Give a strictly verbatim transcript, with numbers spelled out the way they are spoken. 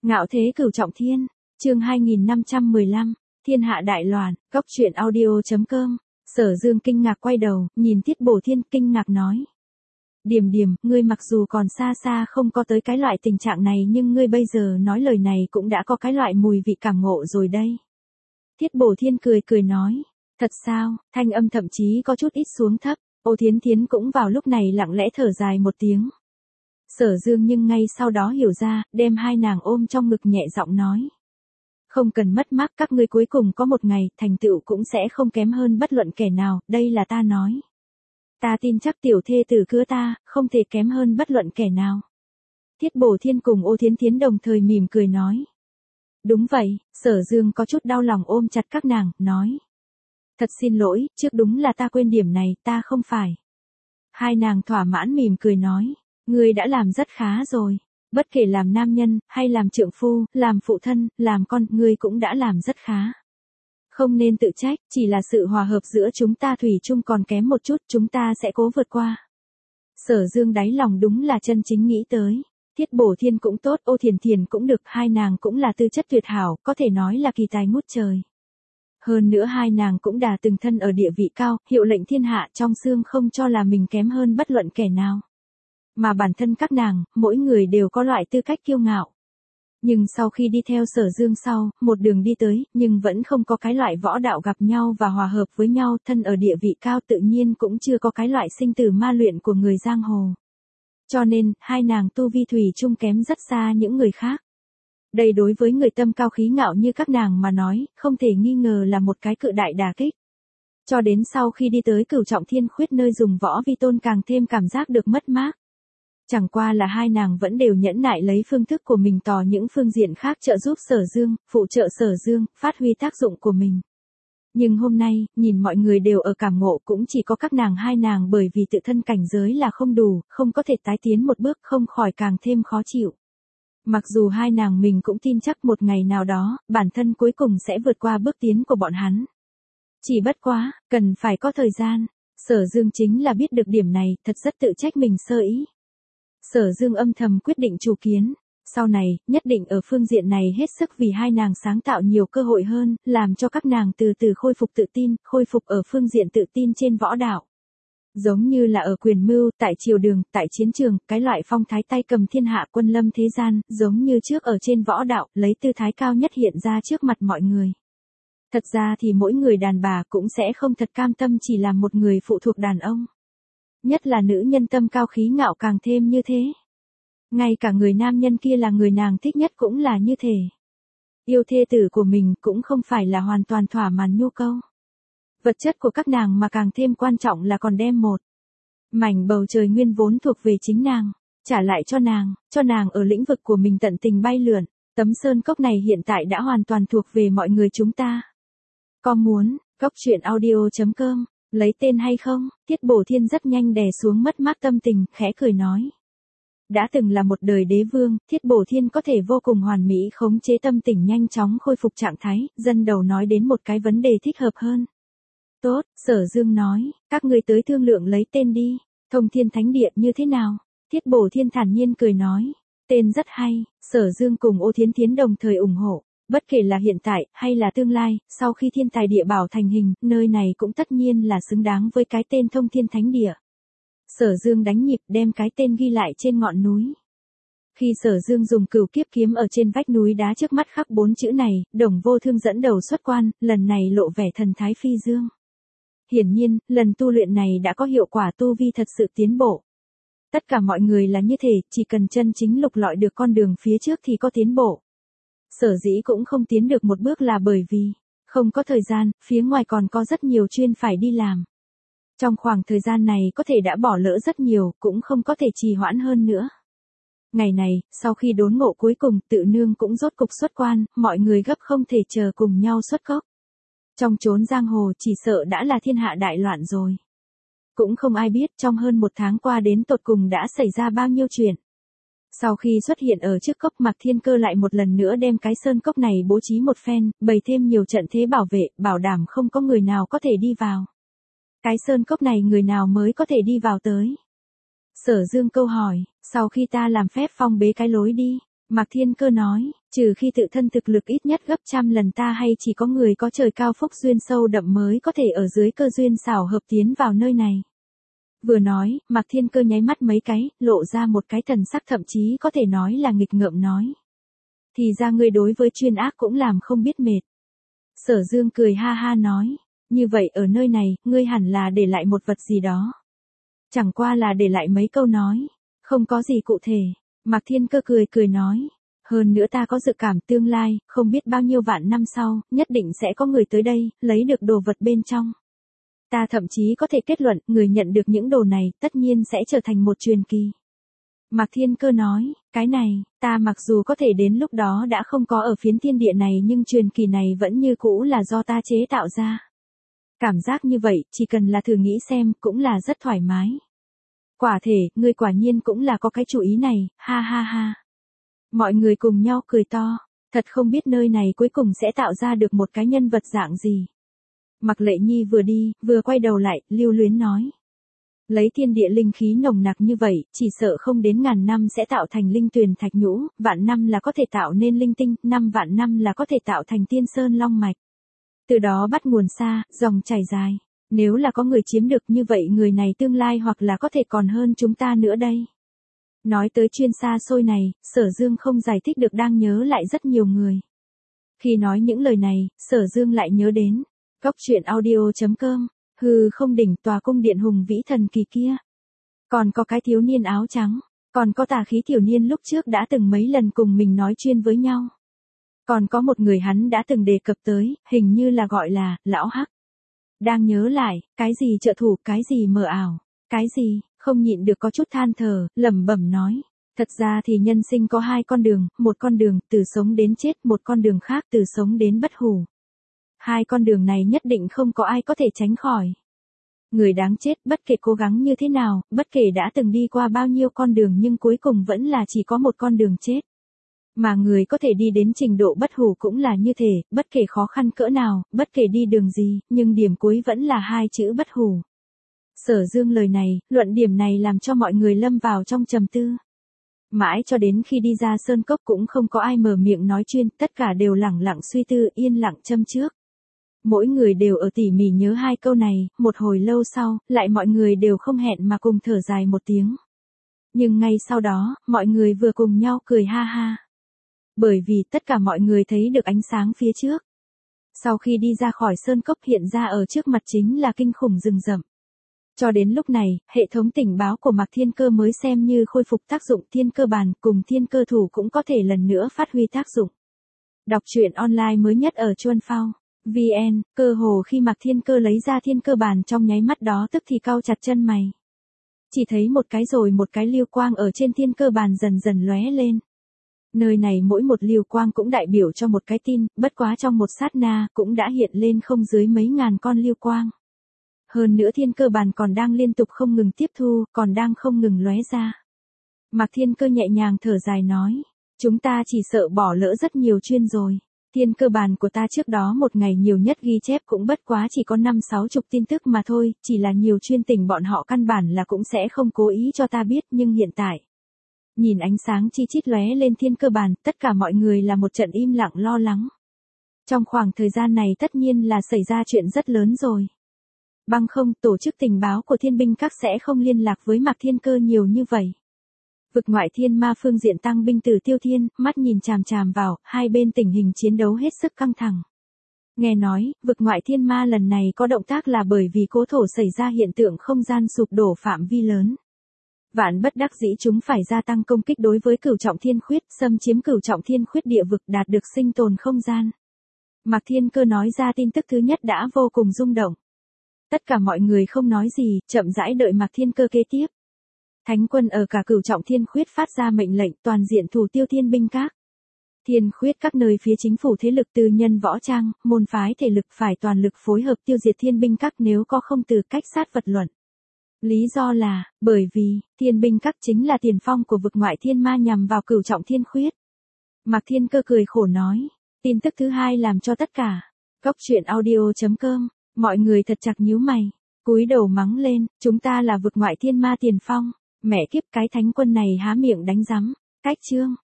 Ngạo thế cửu trọng thiên, chương hai nghìn năm trăm mười lăm, thiên hạ đại loạn, góc truyện audio.com. Sở Dương kinh ngạc quay đầu, nhìn Tiết Bổ Thiên kinh ngạc nói. Điềm điềm, ngươi mặc dù còn xa xa không có tới cái loại tình trạng này nhưng ngươi bây giờ nói lời này cũng đã có cái loại mùi vị cảm ngộ rồi đây. Tiết Bổ Thiên cười cười nói, thật sao, thanh âm thậm chí có chút ít xuống thấp, Ô Thiến Thiến cũng vào lúc này lặng lẽ thở dài một tiếng. Sở Dương nhưng ngay sau đó hiểu ra, đem hai nàng ôm trong ngực nhẹ giọng nói. Không cần mất mát, các ngươi cuối cùng có một ngày, thành tựu cũng sẽ không kém hơn bất luận kẻ nào, đây là ta nói. Ta tin chắc tiểu thê tử cưới ta, không thể kém hơn bất luận kẻ nào. Tiết Bổ Thiên cùng Ô Thiến Thiến đồng thời mỉm cười nói. Đúng vậy, Sở Dương có chút đau lòng ôm chặt các nàng, nói. Thật xin lỗi, trước đúng là ta quên điểm này, ta không phải. Hai nàng thỏa mãn mỉm cười nói. Ngươi đã làm rất khá rồi. Bất kể làm nam nhân, hay làm trượng phu, làm phụ thân, làm con, ngươi cũng đã làm rất khá. Không nên tự trách, chỉ là sự hòa hợp giữa chúng ta thủy chung còn kém một chút, chúng ta sẽ cố vượt qua. Sở Dương đáy lòng đúng là chân chính nghĩ tới. Tiết Bổ Thiên cũng tốt, Ô Thiền Thiền cũng được, hai nàng cũng là tư chất tuyệt hảo, có thể nói là kỳ tài ngút trời. Hơn nữa hai nàng cũng đã từng thân ở địa vị cao, hiệu lệnh thiên hạ trong xương không cho là mình kém hơn bất luận kẻ nào. Mà bản thân các nàng, mỗi người đều có loại tư cách kiêu ngạo. Nhưng sau khi đi theo Sở Dương sau, một đường đi tới, nhưng vẫn không có cái loại võ đạo gặp nhau và hòa hợp với nhau, thân ở địa vị cao tự nhiên cũng chưa có cái loại sinh tử ma luyện của người giang hồ. Cho nên, hai nàng tu vi thủy chung kém rất xa những người khác. Đây đối với người tâm cao khí ngạo như các nàng mà nói, không thể nghi ngờ là một cái cự đại đả kích. Cho đến sau khi đi tới cửu trọng thiên khuyết nơi dùng võ vi tôn càng thêm cảm giác được mất mát. Chẳng qua là hai nàng vẫn đều nhẫn nại lấy phương thức của mình tỏ những phương diện khác trợ giúp Sở Dương, phụ trợ Sở Dương, phát huy tác dụng của mình. Nhưng hôm nay, nhìn mọi người đều ở cảm ngộ cũng chỉ có các nàng hai nàng bởi vì tự thân cảnh giới là không đủ, không có thể tái tiến một bước không khỏi càng thêm khó chịu. Mặc dù hai nàng mình cũng tin chắc một ngày nào đó, bản thân cuối cùng sẽ vượt qua bước tiến của bọn hắn. Chỉ bất quá, cần phải có thời gian. Sở Dương chính là biết được điểm này, thật rất tự trách mình sơ ý. Sở Dương âm thầm quyết định chủ kiến, sau này, nhất định ở phương diện này hết sức vì hai nàng sáng tạo nhiều cơ hội hơn, làm cho các nàng từ từ khôi phục tự tin, khôi phục ở phương diện tự tin trên võ đạo. Giống như là ở quyền mưu, tại triều đường, tại chiến trường, cái loại phong thái tay cầm thiên hạ quân lâm thế gian, giống như trước ở trên võ đạo, lấy tư thái cao nhất hiện ra trước mặt mọi người. Thật ra thì mỗi người đàn bà cũng sẽ không thật cam tâm chỉ làm một người phụ thuộc đàn ông. Nhất là nữ nhân tâm cao khí ngạo càng thêm như thế. Ngay cả người nam nhân kia là người nàng thích nhất cũng là như thế. Yêu thê tử của mình cũng không phải là hoàn toàn thỏa mãn nhu cầu vật chất của các nàng mà càng thêm quan trọng là còn đem một mảnh bầu trời nguyên vốn thuộc về chính nàng, trả lại cho nàng, cho nàng ở lĩnh vực của mình tận tình bay lượn. Tấm sơn cốc này hiện tại đã hoàn toàn thuộc về mọi người chúng ta. Có muốn, góc truyện audio.com, lấy tên hay không? Tiết Bổ Thiên rất nhanh đè xuống mất mát tâm tình, khẽ cười nói. Đã từng là một đời đế vương, Tiết Bổ Thiên có thể vô cùng hoàn mỹ khống chế tâm tình nhanh chóng khôi phục trạng thái, dân đầu nói đến một cái vấn đề thích hợp hơn. Tốt, Sở Dương nói, các ngươi tới thương lượng lấy tên đi, Thông Thiên Thánh Địa như thế nào? Tiết Bổ Thiên thản nhiên cười nói, tên rất hay, Sở Dương cùng Ô Thiến Thiến đồng thời ủng hộ. Bất kể là hiện tại, hay là tương lai, sau khi thiên tài địa bảo thành hình, nơi này cũng tất nhiên là xứng đáng với cái tên Thông Thiên Thánh Địa. Sở Dương đánh nhịp đem cái tên ghi lại trên ngọn núi. Khi Sở Dương dùng cửu kiếp kiếm ở trên vách núi đá trước mắt khắc bốn chữ này, Đồng Vô Thương dẫn đầu xuất quan, lần này lộ vẻ thần thái phi dương. Hiển nhiên, lần tu luyện này đã có hiệu quả, tu vi thật sự tiến bộ. Tất cả mọi người là như thế, chỉ cần chân chính lục lọi được con đường phía trước thì có tiến bộ. Sở dĩ cũng không tiến được một bước là bởi vì không có thời gian, phía ngoài còn có rất nhiều chuyên phải đi làm. Trong khoảng thời gian này có thể đã bỏ lỡ rất nhiều, cũng không có thể trì hoãn hơn nữa. Ngày này, sau khi đốn ngộ cuối cùng, Tự Nương cũng rốt cục xuất quan, mọi người gấp không thể chờ cùng nhau xuất cốc. Trong chốn giang hồ chỉ sợ đã là thiên hạ đại loạn rồi. Cũng không ai biết trong hơn một tháng qua đến tột cùng đã xảy ra bao nhiêu chuyện. Sau khi xuất hiện ở trước cốc, Mạc Thiên Cơ lại một lần nữa đem cái sơn cốc này bố trí một phen, bày thêm nhiều trận thế bảo vệ, bảo đảm không có người nào có thể đi vào. Cái sơn cốc này người nào mới có thể đi vào tới? Sở Dương câu hỏi, sau khi ta làm phép phong bế cái lối đi, Mạc Thiên Cơ nói, trừ khi tự thân thực lực ít nhất gấp trăm lần ta hay chỉ có người có trời cao phúc duyên sâu đậm mới có thể ở dưới cơ duyên xảo hợp tiến vào nơi này. Vừa nói, Mạc Thiên Cơ nháy mắt mấy cái, lộ ra một cái thần sắc thậm chí có thể nói là nghịch ngợm nói. Thì ra ngươi đối với chuyên ác cũng làm không biết mệt. Sở Dương cười ha ha nói, như vậy ở nơi này, ngươi hẳn là để lại một vật gì đó. Chẳng qua là để lại mấy câu nói, không có gì cụ thể. Mạc Thiên Cơ cười cười nói, hơn nữa ta có dự cảm tương lai, không biết bao nhiêu vạn năm sau, nhất định sẽ có người tới đây, lấy được đồ vật bên trong. Ta thậm chí có thể kết luận, người nhận được những đồ này, tất nhiên sẽ trở thành một truyền kỳ. Mạc Thiên Cơ nói, cái này, ta mặc dù có thể đến lúc đó đã không có ở phiến thiên địa này nhưng truyền kỳ này vẫn như cũ là do ta chế tạo ra. Cảm giác như vậy, chỉ cần là thử nghĩ xem, cũng là rất thoải mái. Quả thể, ngươi quả nhiên cũng là có cái chủ ý này, ha ha ha. Mọi người cùng nhau cười to, thật không biết nơi này cuối cùng sẽ tạo ra được một cái nhân vật dạng gì. Mạc Lệ Nhi vừa đi, vừa quay đầu lại, lưu luyến nói. Lấy thiên địa linh khí nồng nặc như vậy, chỉ sợ không đến ngàn năm sẽ tạo thành linh tuyền thạch nhũ, vạn năm là có thể tạo nên linh tinh, năm vạn năm là có thể tạo thành tiên sơn long mạch. Từ đó bắt nguồn xa, dòng chảy dài. Nếu là có người chiếm được như vậy người này tương lai hoặc là có thể còn hơn chúng ta nữa đây. Nói tới chuyên xa xôi này, Sở Dương không giải thích được đang nhớ lại rất nhiều người. Khi nói những lời này, Sở Dương lại nhớ đến. Cóc truyện audio chấm com, hừ không đỉnh tòa cung điện hùng vĩ thần kỳ kia. Còn có cái thiếu niên áo trắng, còn có tà khí tiểu niên lúc trước đã từng mấy lần cùng mình nói chuyên với nhau. Còn có một người hắn đã từng đề cập tới, hình như là gọi là, lão Hắc. Đang nhớ lại, cái gì trợ thủ, cái gì mờ ảo, cái gì, không nhịn được có chút than thở, lẩm bẩm nói. Thật ra thì nhân sinh có hai con đường, một con đường, từ sống đến chết, một con đường khác, từ sống đến bất hủ. Hai con đường này nhất định không có ai có thể tránh khỏi. Người đáng chết, bất kể cố gắng như thế nào, bất kể đã từng đi qua bao nhiêu con đường nhưng cuối cùng vẫn là chỉ có một con đường chết. Mà người có thể đi đến trình độ bất hủ cũng là như thế, bất kể khó khăn cỡ nào, bất kể đi đường gì, nhưng điểm cuối vẫn là hai chữ bất hủ. Sở Dương lời này, luận điểm này làm cho mọi người lâm vào trong trầm tư. Mãi cho đến khi đi ra sơn cốc cũng không có ai mở miệng nói chuyên, tất cả đều lẳng lặng suy tư, yên lặng châm trước. Mỗi người đều ở tỉ mỉ nhớ hai câu này, một hồi lâu sau, lại mọi người đều không hẹn mà cùng thở dài một tiếng. Nhưng ngay sau đó, mọi người vừa cùng nhau cười ha ha. Bởi vì tất cả mọi người thấy được ánh sáng phía trước. Sau khi đi ra khỏi sơn cốc hiện ra ở trước mặt chính là kinh khủng rừng rậm. Cho đến lúc này, hệ thống tình báo của Mạc Thiên Cơ mới xem như khôi phục tác dụng, thiên cơ bàn cùng thiên cơ thủ cũng có thể lần nữa phát huy tác dụng. Đọc truyện online mới nhất ở Chuan Phao. vê en, cơ hồ khi Mạc Thiên Cơ lấy ra thiên cơ bàn trong nháy mắt đó tức thì cau chặt chân mày. Chỉ thấy một cái rồi một cái lưu quang ở trên thiên cơ bàn dần dần lóe lên. Nơi này mỗi một lưu quang cũng đại biểu cho một cái tin, bất quá trong một sát na cũng đã hiện lên không dưới mấy ngàn con lưu quang. Hơn nữa thiên cơ bàn còn đang liên tục không ngừng tiếp thu, còn đang không ngừng lóe ra. Mạc Thiên Cơ nhẹ nhàng thở dài nói, chúng ta chỉ sợ bỏ lỡ rất nhiều chuyên rồi. Thiên cơ bàn của ta trước đó một ngày nhiều nhất ghi chép cũng bất quá chỉ có năm sáu chục tin tức mà thôi, chỉ là nhiều chuyên tình bọn họ căn bản là cũng sẽ không cố ý cho ta biết nhưng hiện tại. Nhìn ánh sáng chi chít lóe lên thiên cơ bàn, tất cả mọi người là một trận im lặng lo lắng. Trong khoảng thời gian này tất nhiên là xảy ra chuyện rất lớn rồi. Bằng không, tổ chức tình báo của thiên binh các sẽ không liên lạc với Mạc Thiên Cơ nhiều như vậy. Vực ngoại thiên ma phương diện tăng binh Tử Tiêu Thiên, mắt nhìn chằm chằm vào, hai bên tình hình chiến đấu hết sức căng thẳng. Nghe nói, vực ngoại thiên ma lần này có động tác là bởi vì cố thổ xảy ra hiện tượng không gian sụp đổ phạm vi lớn. Vạn bất đắc dĩ chúng phải gia tăng công kích đối với cửu trọng thiên khuyết, xâm chiếm cửu trọng thiên khuyết địa vực đạt được sinh tồn không gian. Mạc Thiên Cơ nói ra tin tức thứ nhất đã vô cùng rung động. Tất cả mọi người không nói gì, chậm rãi đợi Mạc Thiên Cơ kế tiếp. Thánh quân ở cả cửu trọng thiên khuyết phát ra mệnh lệnh toàn diện thủ tiêu thiên binh các. Thiên khuyết các nơi phía chính phủ thế lực tư nhân võ trang, môn phái thể lực phải toàn lực phối hợp tiêu diệt thiên binh các nếu có không từ cách sát vật luận. Lý do là, bởi vì, thiên binh các chính là tiền phong của vực ngoại thiên ma nhằm vào cửu trọng thiên khuyết. Mạc Thiên Cơ cười khổ nói, tin tức thứ hai làm cho tất cả. Cóc truyện audio chấm com, mọi người thật chặt nhíu mày, cúi đầu mắng lên, chúng ta là vực ngoại thiên ma tiền phong, mẹ kiếp cái thánh quân này há miệng đánh rắm, cách chương.